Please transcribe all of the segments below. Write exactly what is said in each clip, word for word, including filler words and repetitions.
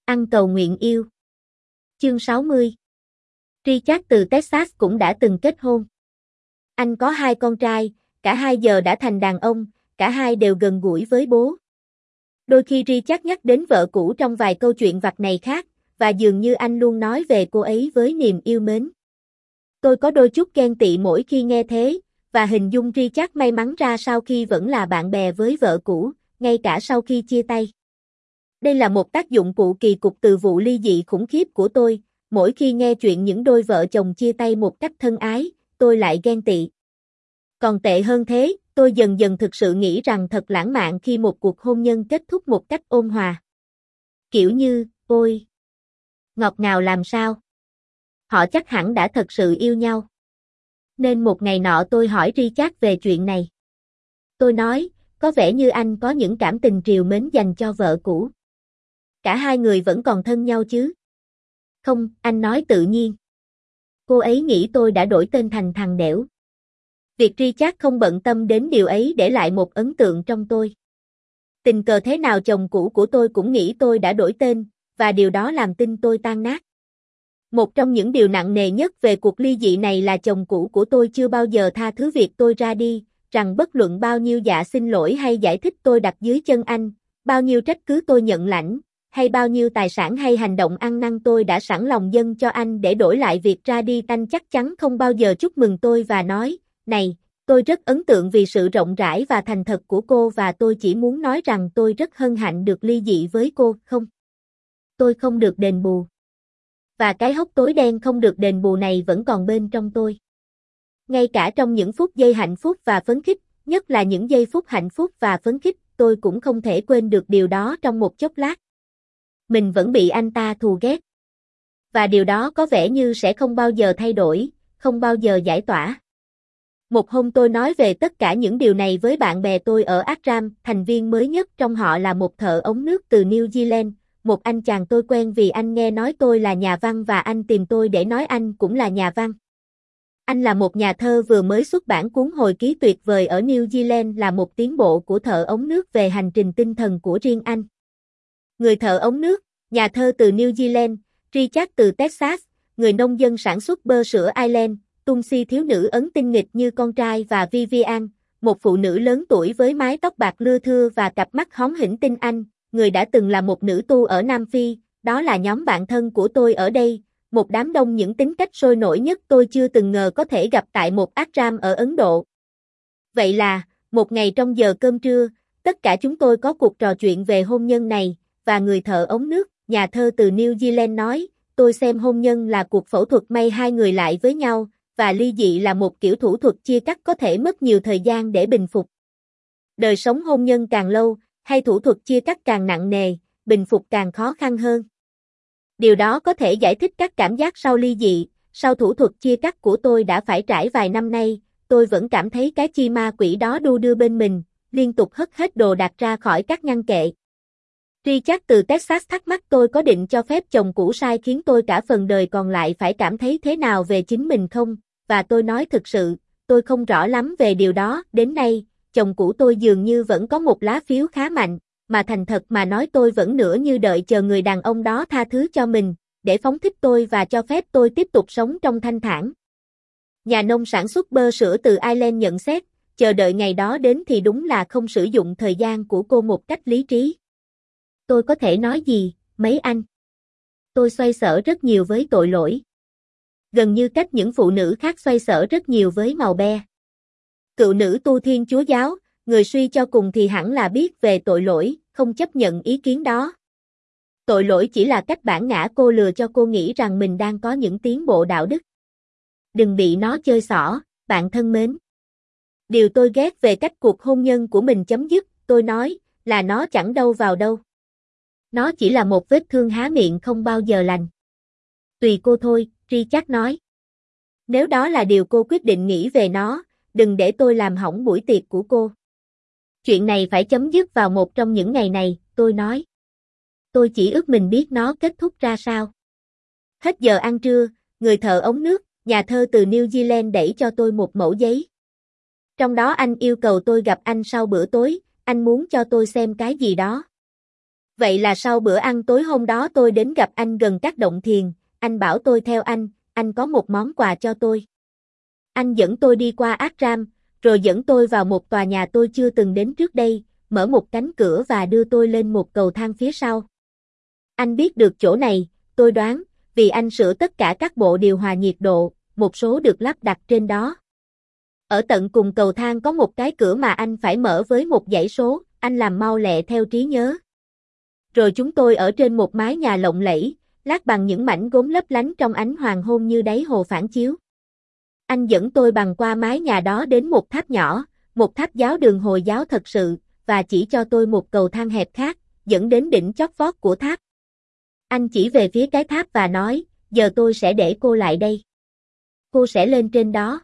Ăn cầu nguyện yêu. Chương sáu mươi. Richard từ Texas cũng đã từng kết hôn. Anh có hai con trai, cả hai giờ đã thành đàn ông, cả hai đều gần gũi với bố. Đôi khi Richard nhắc đến vợ cũ trong vài câu chuyện vặt này khác, và dường như anh luôn nói về cô ấy với niềm yêu mến. Tôi có đôi chút ghen tị mỗi khi nghe thế, và hình dung Richard may mắn ra sao khi vẫn là bạn bè với vợ cũ, ngay cả sau khi chia tay. Đây là một tác dụng phụ kỳ cục từ vụ ly dị khủng khiếp của tôi, mỗi khi nghe chuyện những đôi vợ chồng chia tay một cách thân ái, tôi lại ghen tị. Còn tệ hơn thế, tôi dần dần thực sự nghĩ rằng thật lãng mạn khi một cuộc hôn nhân kết thúc một cách ôn hòa. Kiểu như, ôi, ngọt ngào làm sao? Họ chắc hẳn đã thật sự yêu nhau. Nên một ngày nọ tôi hỏi Richard về chuyện này. Tôi nói, có vẻ như anh có những cảm tình trìu mến dành cho vợ cũ. Cả hai người vẫn còn thân nhau chứ? Không, anh nói tự nhiên. Cô ấy nghĩ tôi đã đổi tên thành thằng đẻo. Việc Richard không bận tâm đến điều ấy để lại một ấn tượng trong tôi. Tình cờ thế nào chồng cũ của tôi cũng nghĩ tôi đã đổi tên, và điều đó làm tin tôi tan nát. Một trong những điều nặng nề nhất về cuộc ly dị này là chồng cũ của tôi chưa bao giờ tha thứ việc tôi ra đi, rằng bất luận bao nhiêu dạ xin lỗi hay giải thích tôi đặt dưới chân anh, bao nhiêu trách cứ tôi nhận lãnh, hay bao nhiêu tài sản hay hành động ăn năn tôi đã sẵn lòng dâng cho anh để đổi lại việc ra đi, anh chắc chắn không bao giờ chúc mừng tôi và nói, này, tôi rất ấn tượng vì sự rộng rãi và thành thật của cô và tôi chỉ muốn nói rằng tôi rất hân hạnh được ly dị với cô, không. Tôi không được đền bù. Và cái hốc tối đen không được đền bù này vẫn còn bên trong tôi. Ngay cả trong những phút giây hạnh phúc và phấn khích, nhất là những giây phút hạnh phúc và phấn khích, tôi cũng không thể quên được điều đó trong một chốc lát. Mình vẫn bị anh ta thù ghét. Và điều đó có vẻ như sẽ không bao giờ thay đổi, không bao giờ giải tỏa. Một hôm tôi nói về tất cả những điều này với bạn bè tôi ở Akram, thành viên mới nhất trong họ là một thợ ống nước từ New Zealand, một anh chàng tôi quen vì anh nghe nói tôi là nhà văn và anh tìm tôi để nói anh cũng là nhà văn. Anh là một nhà thơ vừa mới xuất bản cuốn hồi ký tuyệt vời ở New Zealand là một tiến bộ của thợ ống nước về hành trình tinh thần của riêng anh. Người thợ ống nước, nhà thơ từ New Zealand, Richard từ Texas, người nông dân sản xuất bơ sữa Ireland, Tumsi thiếu nữ ấn tinh nghịch như con trai và Vivian, một phụ nữ lớn tuổi với mái tóc bạc lưa thưa và cặp mắt hóm hỉnh tinh anh, người đã từng là một nữ tu ở Nam Phi, đó là nhóm bạn thân của tôi ở đây, một đám đông những tính cách sôi nổi nhất tôi chưa từng ngờ có thể gặp tại một ashram ở Ấn Độ. Vậy là, một ngày trong giờ cơm trưa, tất cả chúng tôi có cuộc trò chuyện về hôn nhân này, và người thợ ống nước, nhà thơ từ New Zealand nói, tôi xem hôn nhân là cuộc phẫu thuật may hai người lại với nhau, và ly dị là một kiểu thủ thuật chia cắt có thể mất nhiều thời gian để bình phục. Đời sống hôn nhân càng lâu, hay thủ thuật chia cắt càng nặng nề, bình phục càng khó khăn hơn. Điều đó có thể giải thích các cảm giác sau ly dị, sau thủ thuật chia cắt của tôi đã phải trải vài năm nay, tôi vẫn cảm thấy cái chi ma quỷ đó đu đưa bên mình, liên tục hất hết đồ đạc ra khỏi các ngăn kệ. Richard từ Texas thắc mắc tôi có định cho phép chồng cũ sai khiến tôi cả phần đời còn lại phải cảm thấy thế nào về chính mình không, và tôi nói thực sự, tôi không rõ lắm về điều đó, đến nay, chồng cũ tôi dường như vẫn có một lá phiếu khá mạnh, mà thành thật mà nói tôi vẫn nửa như đợi chờ người đàn ông đó tha thứ cho mình, để phóng thích tôi và cho phép tôi tiếp tục sống trong thanh thản. Nhà nông sản xuất bơ sữa từ Ireland nhận xét, chờ đợi ngày đó đến thì đúng là không sử dụng thời gian của cô một cách lý trí. Tôi có thể nói gì, mấy anh? Tôi xoay sở rất nhiều với tội lỗi. Gần như cách những phụ nữ khác xoay sở rất nhiều với màu be. Cựu nữ tu Thiên Chúa giáo, người suy cho cùng thì hẳn là biết về tội lỗi, không chấp nhận ý kiến đó. Tội lỗi chỉ là cách bản ngã cô lừa cho cô nghĩ rằng mình đang có những tiến bộ đạo đức. Đừng bị nó chơi xỏ, bạn thân mến. Điều tôi ghét về cách cuộc hôn nhân của mình chấm dứt, tôi nói, là nó chẳng đâu vào đâu. Nó chỉ là một vết thương há miệng không bao giờ lành. Tùy cô thôi, Richard nói. Nếu đó là điều cô quyết định nghĩ về nó, đừng để tôi làm hỏng buổi tiệc của cô. Chuyện này phải chấm dứt vào một trong những ngày này, tôi nói. Tôi chỉ ước mình biết nó kết thúc ra sao. Hết giờ ăn trưa, người thợ ống nước, nhà thơ từ New Zealand đẩy cho tôi một mẩu giấy. Trong đó anh yêu cầu tôi gặp anh sau bữa tối, anh muốn cho tôi xem cái gì đó. Vậy là sau bữa ăn tối hôm đó tôi đến gặp anh gần các động thiền, anh bảo tôi theo anh, anh có một món quà cho tôi. Anh dẫn tôi đi qua ashram, rồi dẫn tôi vào một tòa nhà tôi chưa từng đến trước đây, mở một cánh cửa và đưa tôi lên một cầu thang phía sau. Anh biết được chỗ này, tôi đoán, vì anh sửa tất cả các bộ điều hòa nhiệt độ, một số được lắp đặt trên đó. Ở tận cùng cầu thang có một cái cửa mà anh phải mở với một dãy số, anh làm mau lẹ theo trí nhớ. Rồi chúng tôi ở trên một mái nhà lộng lẫy, lát bằng những mảnh gốm lấp lánh trong ánh hoàng hôn như đáy hồ phản chiếu. Anh dẫn tôi bằng qua mái nhà đó đến một tháp nhỏ, một tháp giáo đường Hồi giáo thật sự, và chỉ cho tôi một cầu thang hẹp khác, dẫn đến đỉnh chót vót của tháp. Anh chỉ về phía cái tháp và nói, giờ tôi sẽ để cô lại đây. Cô sẽ lên trên đó.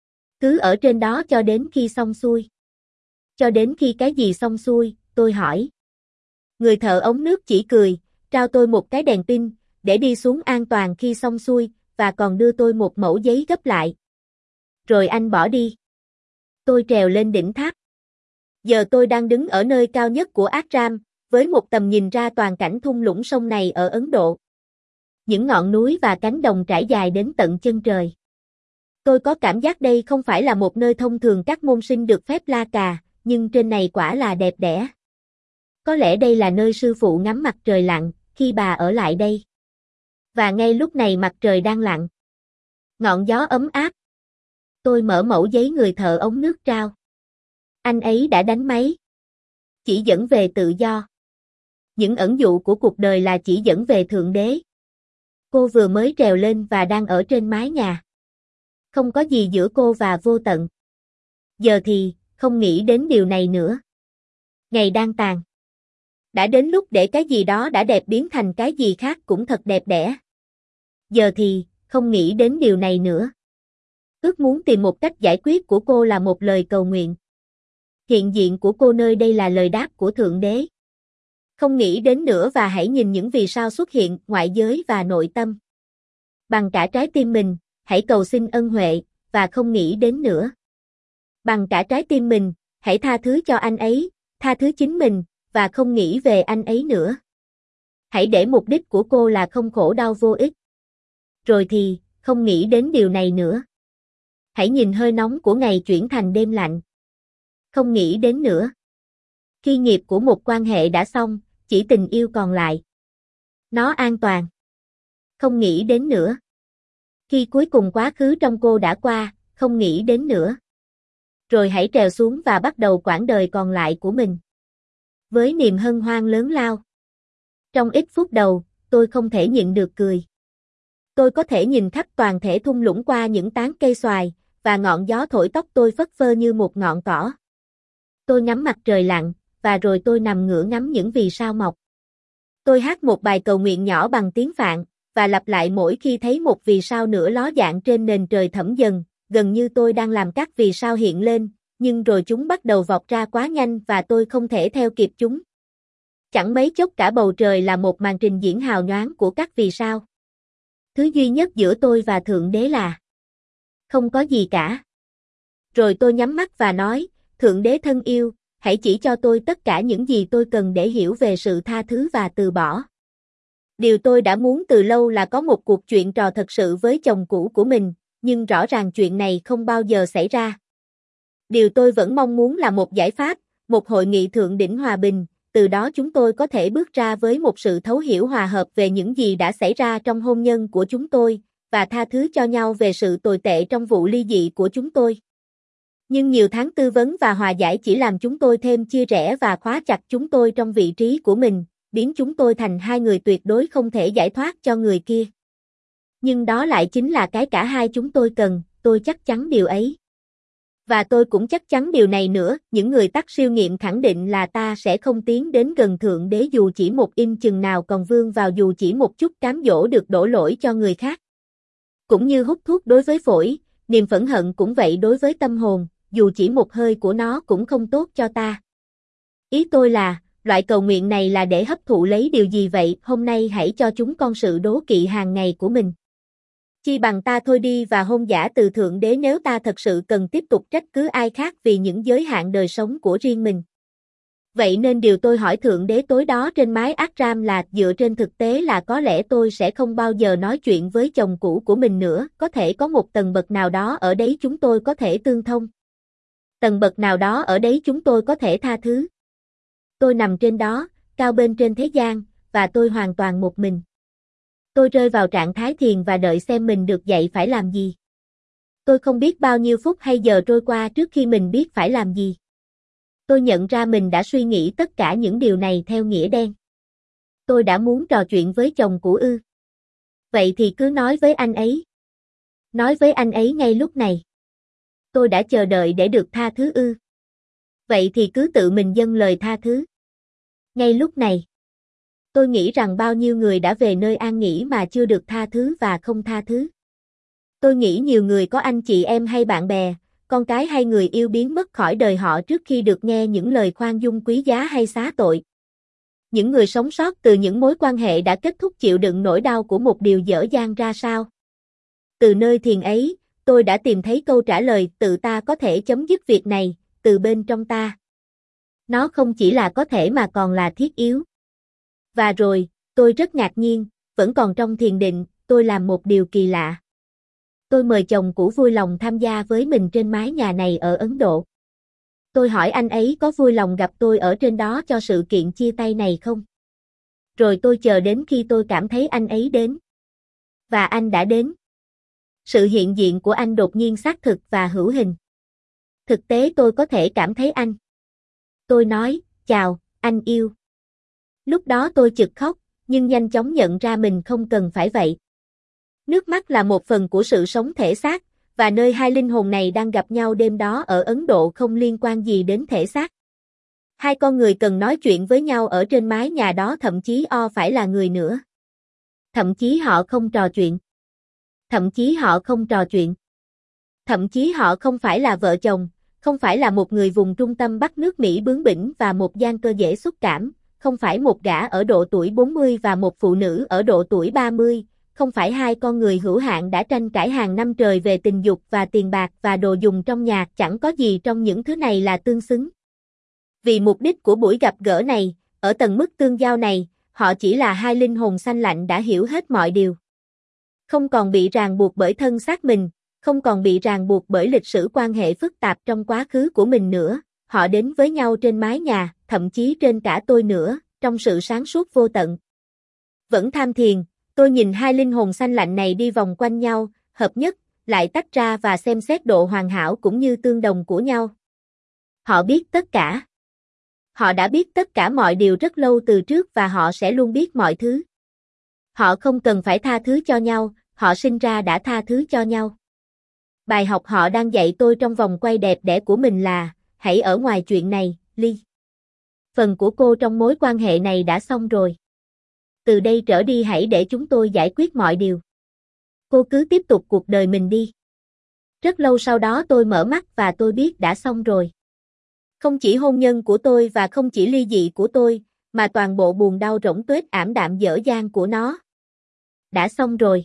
Cứ ở trên đó cho đến khi xong xuôi. Cho đến khi cái gì xong xuôi, tôi hỏi. Người thợ ống nước chỉ cười, trao tôi một cái đèn pin, để đi xuống an toàn khi xong xuôi, và còn đưa tôi một mẩu giấy gấp lại. Rồi anh bỏ đi. Tôi trèo lên đỉnh tháp. Giờ tôi đang đứng ở nơi cao nhất của ashram, với một tầm nhìn ra toàn cảnh thung lũng sông này ở Ấn Độ. Những ngọn núi và cánh đồng trải dài đến tận chân trời. Tôi có cảm giác đây không phải là một nơi thông thường các môn sinh được phép la cà, nhưng trên này quả là đẹp đẽ. Có lẽ đây là nơi sư phụ ngắm mặt trời lặn, khi bà ở lại đây. Và ngay lúc này mặt trời đang lặn. Ngọn gió ấm áp. Tôi mở mẩu giấy người thợ ống nước trao. Anh ấy đã đánh máy. Chỉ dẫn về tự do. Những ẩn dụ của cuộc đời là chỉ dẫn về Thượng Đế. Cô vừa mới trèo lên và đang ở trên mái nhà. Không có gì giữa cô và vô tận. Giờ thì, không nghĩ đến điều này nữa. Ngày đang tàn. Đã đến lúc để cái gì đó đã đẹp biến thành cái gì khác cũng thật đẹp đẽ. Giờ thì, không nghĩ đến điều này nữa. Ước muốn tìm một cách giải quyết của cô là một lời cầu nguyện. Hiện diện của cô nơi đây là lời đáp của Thượng Đế. Không nghĩ đến nữa và hãy nhìn những vì sao xuất hiện ngoại giới và nội tâm. Bằng cả trái tim mình, hãy cầu xin ân huệ, và không nghĩ đến nữa. Bằng cả trái tim mình, hãy tha thứ cho anh ấy, tha thứ chính mình, và không nghĩ về anh ấy nữa. Hãy để mục đích của cô là không khổ đau vô ích. Rồi thì, không nghĩ đến điều này nữa. Hãy nhìn hơi nóng của ngày chuyển thành đêm lạnh. Không nghĩ đến nữa. Khi nghiệp của một quan hệ đã xong, chỉ tình yêu còn lại. Nó an toàn. Không nghĩ đến nữa. Khi cuối cùng quá khứ trong cô đã qua, không nghĩ đến nữa. Rồi hãy trèo xuống và bắt đầu quãng đời còn lại của mình. Với niềm hân hoan lớn lao. Trong ít phút đầu, tôi không thể nhịn được cười. Tôi có thể nhìn khắp toàn thể thung lũng qua những tán cây xoài, và ngọn gió thổi tóc tôi phất phơ như một ngọn cỏ. Tôi ngắm mặt trời lặn, và rồi tôi nằm ngửa ngắm những vì sao mọc. Tôi hát một bài cầu nguyện nhỏ bằng tiếng Phạn, và lặp lại mỗi khi thấy một vì sao nữa ló dạng trên nền trời thẫm dần, gần như tôi đang làm các vì sao hiện lên, nhưng rồi chúng bắt đầu vọt ra quá nhanh và tôi không thể theo kịp chúng. Chẳng mấy chốc cả bầu trời là một màn trình diễn hào nhoáng của các vì sao. Thứ duy nhất giữa tôi và Thượng Đế là không có gì cả. Rồi tôi nhắm mắt và nói, Thượng Đế thân yêu, hãy chỉ cho tôi tất cả những gì tôi cần để hiểu về sự tha thứ và từ bỏ. Điều tôi đã muốn từ lâu là có một cuộc chuyện trò thật sự với chồng cũ của mình, nhưng rõ ràng chuyện này không bao giờ xảy ra. Điều tôi vẫn mong muốn là một giải pháp, một hội nghị thượng đỉnh hòa bình, từ đó chúng tôi có thể bước ra với một sự thấu hiểu hòa hợp về những gì đã xảy ra trong hôn nhân của chúng tôi, và tha thứ cho nhau về sự tồi tệ trong vụ ly dị của chúng tôi. Nhưng nhiều tháng tư vấn và hòa giải chỉ làm chúng tôi thêm chia rẽ và khóa chặt chúng tôi trong vị trí của mình, biến chúng tôi thành hai người tuyệt đối không thể giải thoát cho người kia. Nhưng đó lại chính là cái cả hai chúng tôi cần, tôi chắc chắn điều ấy. Và tôi cũng chắc chắn điều này nữa, những người tắc siêu nghiệm khẳng định là ta sẽ không tiến đến gần Thượng Đế dù chỉ một im chừng nào còn vương vào dù chỉ một chút cám dỗ được đổ lỗi cho người khác. Cũng như hút thuốc đối với phổi, niềm phẫn hận cũng vậy đối với tâm hồn, dù chỉ một hơi của nó cũng không tốt cho ta. Ý tôi là, loại cầu nguyện này là để hấp thụ lấy điều gì vậy, hôm nay hãy cho chúng con sự đố kỵ hàng ngày của mình. Chi bằng ta thôi đi và hôn giả từ Thượng Đế nếu ta thật sự cần tiếp tục trách cứ ai khác vì những giới hạn đời sống của riêng mình. Vậy nên điều tôi hỏi Thượng Đế tối đó trên mái Ashram là dựa trên thực tế là có lẽ tôi sẽ không bao giờ nói chuyện với chồng cũ của mình nữa, có thể có một tầng bậc nào đó ở đấy chúng tôi có thể tương thông. Tầng bậc nào đó ở đấy chúng tôi có thể tha thứ. Tôi nằm trên đó, cao bên trên thế gian, và tôi hoàn toàn một mình. Tôi rơi vào trạng thái thiền và đợi xem mình được dạy phải làm gì. Tôi không biết bao nhiêu phút hay giờ trôi qua trước khi mình biết phải làm gì. Tôi nhận ra mình đã suy nghĩ tất cả những điều này theo nghĩa đen. Tôi đã muốn trò chuyện với chồng cũ ư. Vậy thì cứ nói với anh ấy. Nói với anh ấy ngay lúc này. Tôi đã chờ đợi để được tha thứ ư. Vậy thì cứ tự mình dâng lời tha thứ. Ngay lúc này. Tôi nghĩ rằng bao nhiêu người đã về nơi an nghỉ mà chưa được tha thứ và không tha thứ. Tôi nghĩ nhiều người có anh chị em hay bạn bè, con cái hay người yêu biến mất khỏi đời họ trước khi được nghe những lời khoan dung quý giá hay xá tội. Những người sống sót từ những mối quan hệ đã kết thúc chịu đựng nỗi đau của một điều dở dang ra sao. Từ nơi thiền ấy, tôi đã tìm thấy câu trả lời tự ta có thể chấm dứt việc này, từ bên trong ta. Nó không chỉ là có thể mà còn là thiết yếu. Và rồi, tôi rất ngạc nhiên, vẫn còn trong thiền định, tôi làm một điều kỳ lạ. Tôi mời chồng cũ vui lòng tham gia với mình trên mái nhà này ở Ấn Độ. Tôi hỏi anh ấy có vui lòng gặp tôi ở trên đó cho sự kiện chia tay này không? Rồi tôi chờ đến khi tôi cảm thấy anh ấy đến. Và anh đã đến. Sự hiện diện của anh đột nhiên xác thực và hữu hình. Thực tế tôi có thể cảm thấy anh. Tôi nói, chào, anh yêu. Lúc đó tôi chực khóc, nhưng nhanh chóng nhận ra mình không cần phải vậy. Nước mắt là một phần của sự sống thể xác, và nơi hai linh hồn này đang gặp nhau đêm đó ở Ấn Độ không liên quan gì đến thể xác. Hai con người cần nói chuyện với nhau ở trên mái nhà đó, thậm chí o phải là người nữa. Thậm chí họ không trò chuyện. Thậm chí họ không trò chuyện. Thậm chí họ không phải là vợ chồng, không phải là một người vùng trung tâm Bắc nước Mỹ bướng bỉnh và một gian cơ dễ xúc cảm, không phải một gã ở độ tuổi bốn mươi và một phụ nữ ở độ tuổi ba mươi, không phải hai con người hữu hạn đã tranh cãi hàng năm trời về tình dục và tiền bạc và đồ dùng trong nhà, chẳng có gì trong những thứ này là tương xứng. Vì mục đích của buổi gặp gỡ này, ở tầng mức tương giao này, họ chỉ là hai linh hồn xanh lạnh đã hiểu hết mọi điều. Không còn bị ràng buộc bởi thân xác mình, không còn bị ràng buộc bởi lịch sử quan hệ phức tạp trong quá khứ của mình nữa, họ đến với nhau trên mái nhà, thậm chí trên cả tôi nữa, trong sự sáng suốt vô tận. Vẫn tham thiền, tôi nhìn hai linh hồn xanh lạnh này đi vòng quanh nhau, hợp nhất, lại tách ra và xem xét độ hoàn hảo cũng như tương đồng của nhau. Họ biết tất cả. Họ đã biết tất cả mọi điều rất lâu từ trước và họ sẽ luôn biết mọi thứ. Họ không cần phải tha thứ cho nhau, họ sinh ra đã tha thứ cho nhau. Bài học họ đang dạy tôi trong vòng quay đẹp đẽ của mình là, hãy ở ngoài chuyện này, Ly. Phần của cô trong mối quan hệ này đã xong rồi. Từ đây trở đi hãy để chúng tôi giải quyết mọi điều. Cô cứ tiếp tục cuộc đời mình đi. Rất lâu sau đó tôi mở mắt và tôi biết đã xong rồi. Không chỉ hôn nhân của tôi và không chỉ ly dị của tôi, mà toàn bộ buồn đau rỗng tuếch ảm đạm dở dang của nó. Đã xong rồi.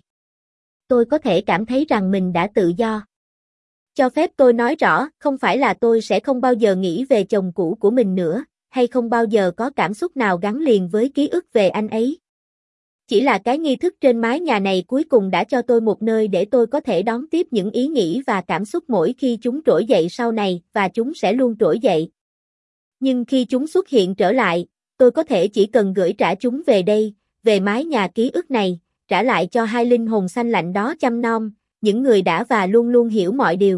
Tôi có thể cảm thấy rằng mình đã tự do. Cho phép tôi nói rõ, không phải là tôi sẽ không bao giờ nghĩ về chồng cũ của mình nữa, hay không bao giờ có cảm xúc nào gắn liền với ký ức về anh ấy. Chỉ là cái nghi thức trên mái nhà này cuối cùng đã cho tôi một nơi để tôi có thể đón tiếp những ý nghĩ và cảm xúc mỗi khi chúng trỗi dậy sau này, và chúng sẽ luôn trỗi dậy. Nhưng khi chúng xuất hiện trở lại, tôi có thể chỉ cần gửi trả chúng về đây, về mái nhà ký ức này, trả lại cho hai linh hồn xanh lạnh đó chăm nom, những người đã và luôn luôn hiểu mọi điều.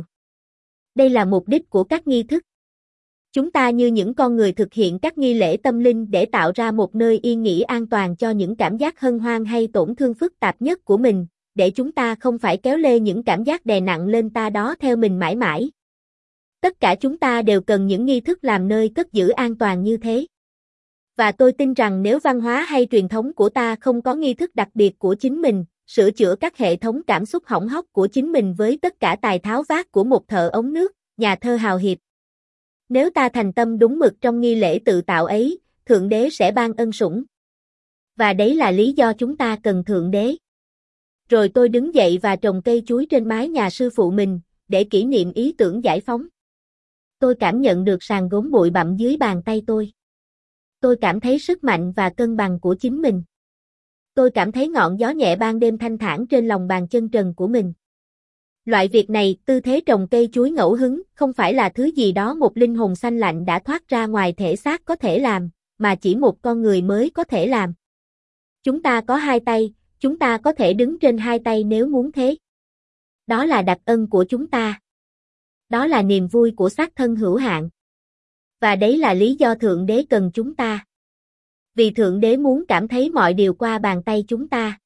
Đây là mục đích của các nghi thức. Chúng ta như những con người thực hiện các nghi lễ tâm linh để tạo ra một nơi yên nghỉ an toàn cho những cảm giác hân hoan hay tổn thương phức tạp nhất của mình, để chúng ta không phải kéo lê những cảm giác đè nặng lên ta đó theo mình mãi mãi. Tất cả chúng ta đều cần những nghi thức làm nơi cất giữ an toàn như thế. Và tôi tin rằng nếu văn hóa hay truyền thống của ta không có nghi thức đặc biệt của chính mình, sửa chữa các hệ thống cảm xúc hỏng hóc của chính mình với tất cả tài tháo vát của một thợ ống nước, nhà thơ hào hiệp. Nếu ta thành tâm đúng mực trong nghi lễ tự tạo ấy, Thượng Đế sẽ ban ân sủng. Và đấy là lý do chúng ta cần Thượng Đế. Rồi tôi đứng dậy và trồng cây chuối trên mái nhà sư phụ mình, để kỷ niệm ý tưởng giải phóng. Tôi cảm nhận được sàn gốm bụi bặm dưới bàn tay tôi. tôi cảm thấy sức mạnh và cân bằng của chính mình. Tôi cảm thấy ngọn gió nhẹ ban đêm thanh thản trên lòng bàn chân trần của mình. Loại việc này, tư thế trồng cây chuối ngẫu hứng, không phải là thứ gì đó một linh hồn xanh lạnh đã thoát ra ngoài thể xác có thể làm, mà chỉ một con người mới có thể làm. Chúng ta có hai tay, chúng ta có thể đứng trên hai tay nếu muốn thế. Đó là đặc ân của chúng ta. Đó là niềm vui của xác thân hữu hạn. Và đấy là lý do Thượng Đế cần chúng ta. Vì Thượng Đế muốn cảm thấy mọi điều qua bàn tay chúng ta.